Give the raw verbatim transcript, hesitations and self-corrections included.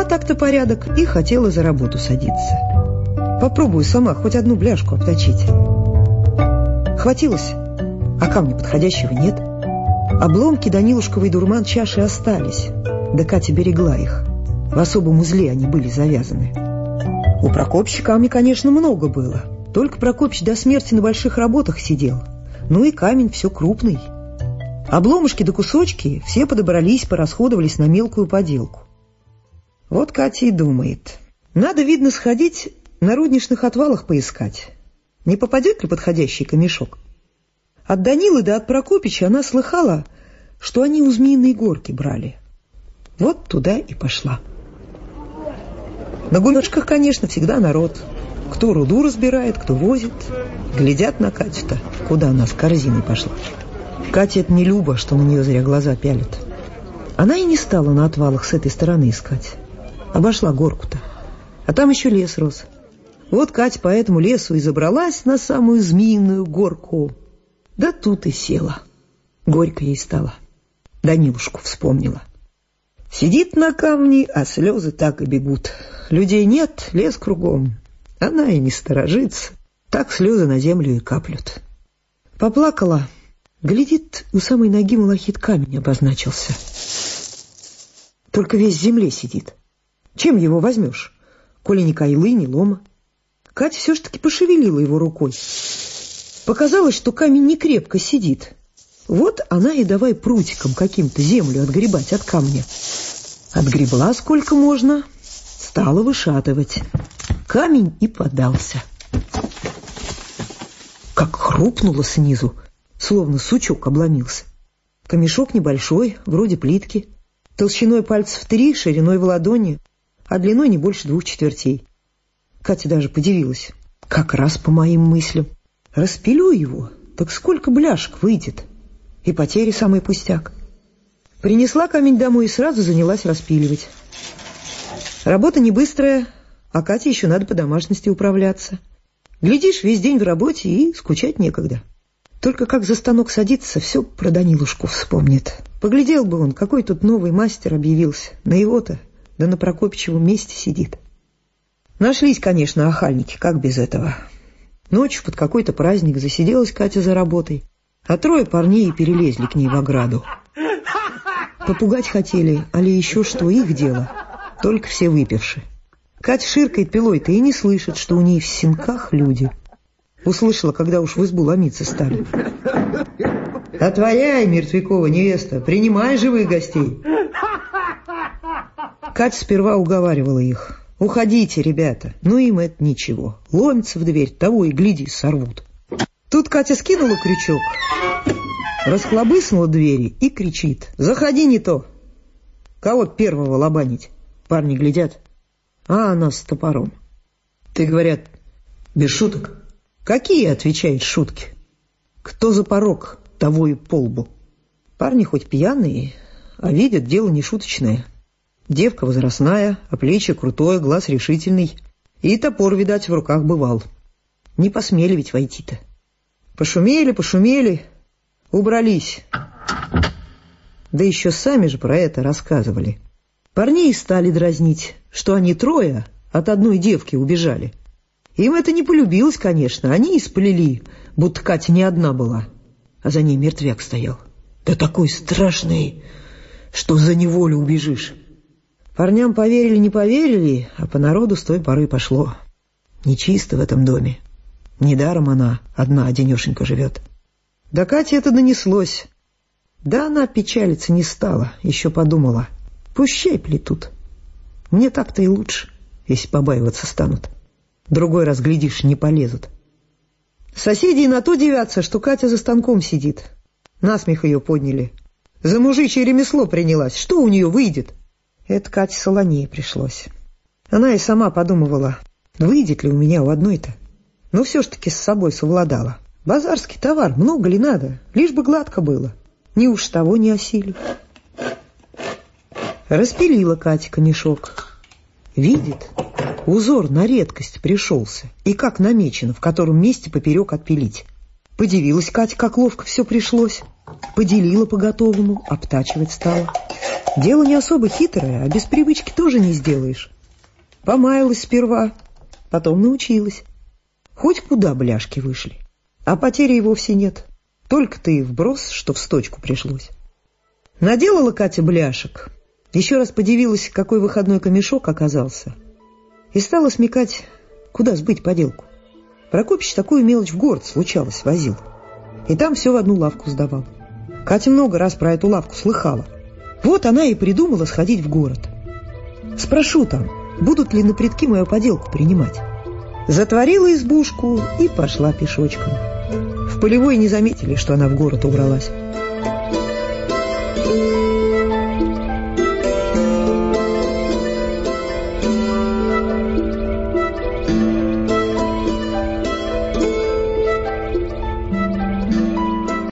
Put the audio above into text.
так-то порядок и хотела за работу садиться. Попробую сама хоть одну бляшку обточить. Хватилось, а камня подходящего нет. Обломки Данилушковой дурман чаши остались, да Катя берегла их. В особом узле они были завязаны. У Прокопича камня, конечно, много было. Только Прокопич до смерти на больших работах сидел. Ну и камень все крупный. Обломышки да кусочки все подобрались, порасходовались на мелкую поделку. Вот Катя и думает. Надо, видно, сходить на рудничных отвалах поискать. Не попадет ли подходящий камешок? От Данилы да от Прокопича она слыхала, что они у Змеиной горки брали. Вот туда и пошла. На гумешках, конечно, всегда народ. Кто руду разбирает, кто возит. Глядят на Катю-то, куда она с корзиной пошла. Кате это не любо, что на нее зря глаза пялят. Она и не стала на отвалах с этой стороны искать. Обошла горку-то. А там еще лес рос. Вот Катя по этому лесу и забралась на самую Змеиную горку. Да тут и села. Горько ей стало. Данилушку вспомнила. Сидит на камне, а слезы так и бегут. Людей нет, лес кругом. Она и не сторожится. Так слезы на землю и каплют. Поплакала. Глядит, у самой ноги малахит камень обозначился. Только весь в земле сидит. Чем его возьмешь, коли ни кайлы, ни лома? Катя все ж таки пошевелила его рукой. Показалось, что камень не крепко сидит. Вот она и давай прутиком каким-то землю отгребать от камня. Отгребла сколько можно, стала вышатывать. Камень и подался. Как хрупнуло снизу, словно сучок обломился. Камешок небольшой, вроде плитки, толщиной пальцев три, шириной в ладони, а длиной не больше двух четвертей. Катя даже подивилась. Как раз по моим мыслям. Распилю его, так сколько бляшек выйдет. И потери самый пустяк. Принесла камень домой и сразу занялась распиливать. Работа не быстрая, а Кате еще надо по домашности управляться. Глядишь, весь день в работе и скучать некогда. Только как за станок садится, все про Данилушку вспомнит. Поглядел бы он, какой тут новый мастер объявился. На его-то, да на Прокопичевом месте сидит. Нашлись, конечно, охальники, как без этого. Ночью под какой-то праздник засиделась Катя за работой, а трое парней перелезли к ней в ограду. Попугать хотели, али еще что, их дело. Только все выпивши. Катя ширкает пилой-то и не слышит, что у ней в сенках люди. Услышала, когда уж в избу ломиться стали. «Отворяй, Мертвякова невеста, принимай живых гостей!» Катя сперва уговаривала их. «Уходите, ребята!» Ну им это ничего. Ломятся в дверь, того и гляди, сорвут. Тут Катя скинула крючок, расхлобыснула двери и кричит: «Заходи, не то! Кого первого лобанить?» Парни глядят, а она с топором. «Ты, говорят, без шуток?» «Какие?» — отвечает шутки. «Кто за порог, того и по лбу». Парни хоть пьяные, а видят, дело не шуточное. Девка возрастная, а плечи крутое, глаз решительный. И топор, видать, в руках бывал. Не посмели ведь войти-то. Пошумели, пошумели, убрались. Да еще сами же про это рассказывали. Парней стали дразнить, что они трое от одной девки убежали. Им это не полюбилось, конечно. Они и сплели, будто Катя не одна была. А за ней мертвяк стоял. Да такой страшный, что за неволю убежишь. Парням поверили, не поверили, а по народу с той поры пошло. Нечисто в этом доме. Недаром она одна-одинешенька живет. До Кати это донеслось. Да она печалиться не стала, еще подумала. Пущай плетут. Мне так-то и лучше, если побаиваться станут. Другой раз, глядишь, не полезут. Соседи и на то дивятся, что Катя за станком сидит. Насмех ее подняли. За мужичье ремесло принялась. Что у нее выйдет? Это Кате солонее пришлось. Она и сама подумывала, выйдет ли у меня у одной-то. Но все ж таки с собой совладала. Базарский товар, много ли надо, лишь бы гладко было. Ни уж того не осилит. Распилила Катя камешок. Видит, узор на редкость пришелся. И как намечено, в котором месте поперек отпилить. Подивилась Катя, как ловко все пришлось. Поделила по-готовому, обтачивать стала. Дело не особо хитрое, а без привычки тоже не сделаешь. Помаялась сперва, потом научилась. Хоть куда бляшки вышли. А потери и вовсе нет. Только ты вброс, что в сточку пришлось. Наделала Катя бляшек. Еще раз подивилась, какой выходной камешок оказался. И стала смекать, куда сбыть поделку. Прокопич такую мелочь в город, случалось, возил. И там все в одну лавку сдавал. Катя много раз про эту лавку слыхала. Вот она и придумала сходить в город. Спрошу там, будут ли на предки мою поделку принимать. Затворила избушку и пошла пешочком. В полевой не заметили, что она в город убралась.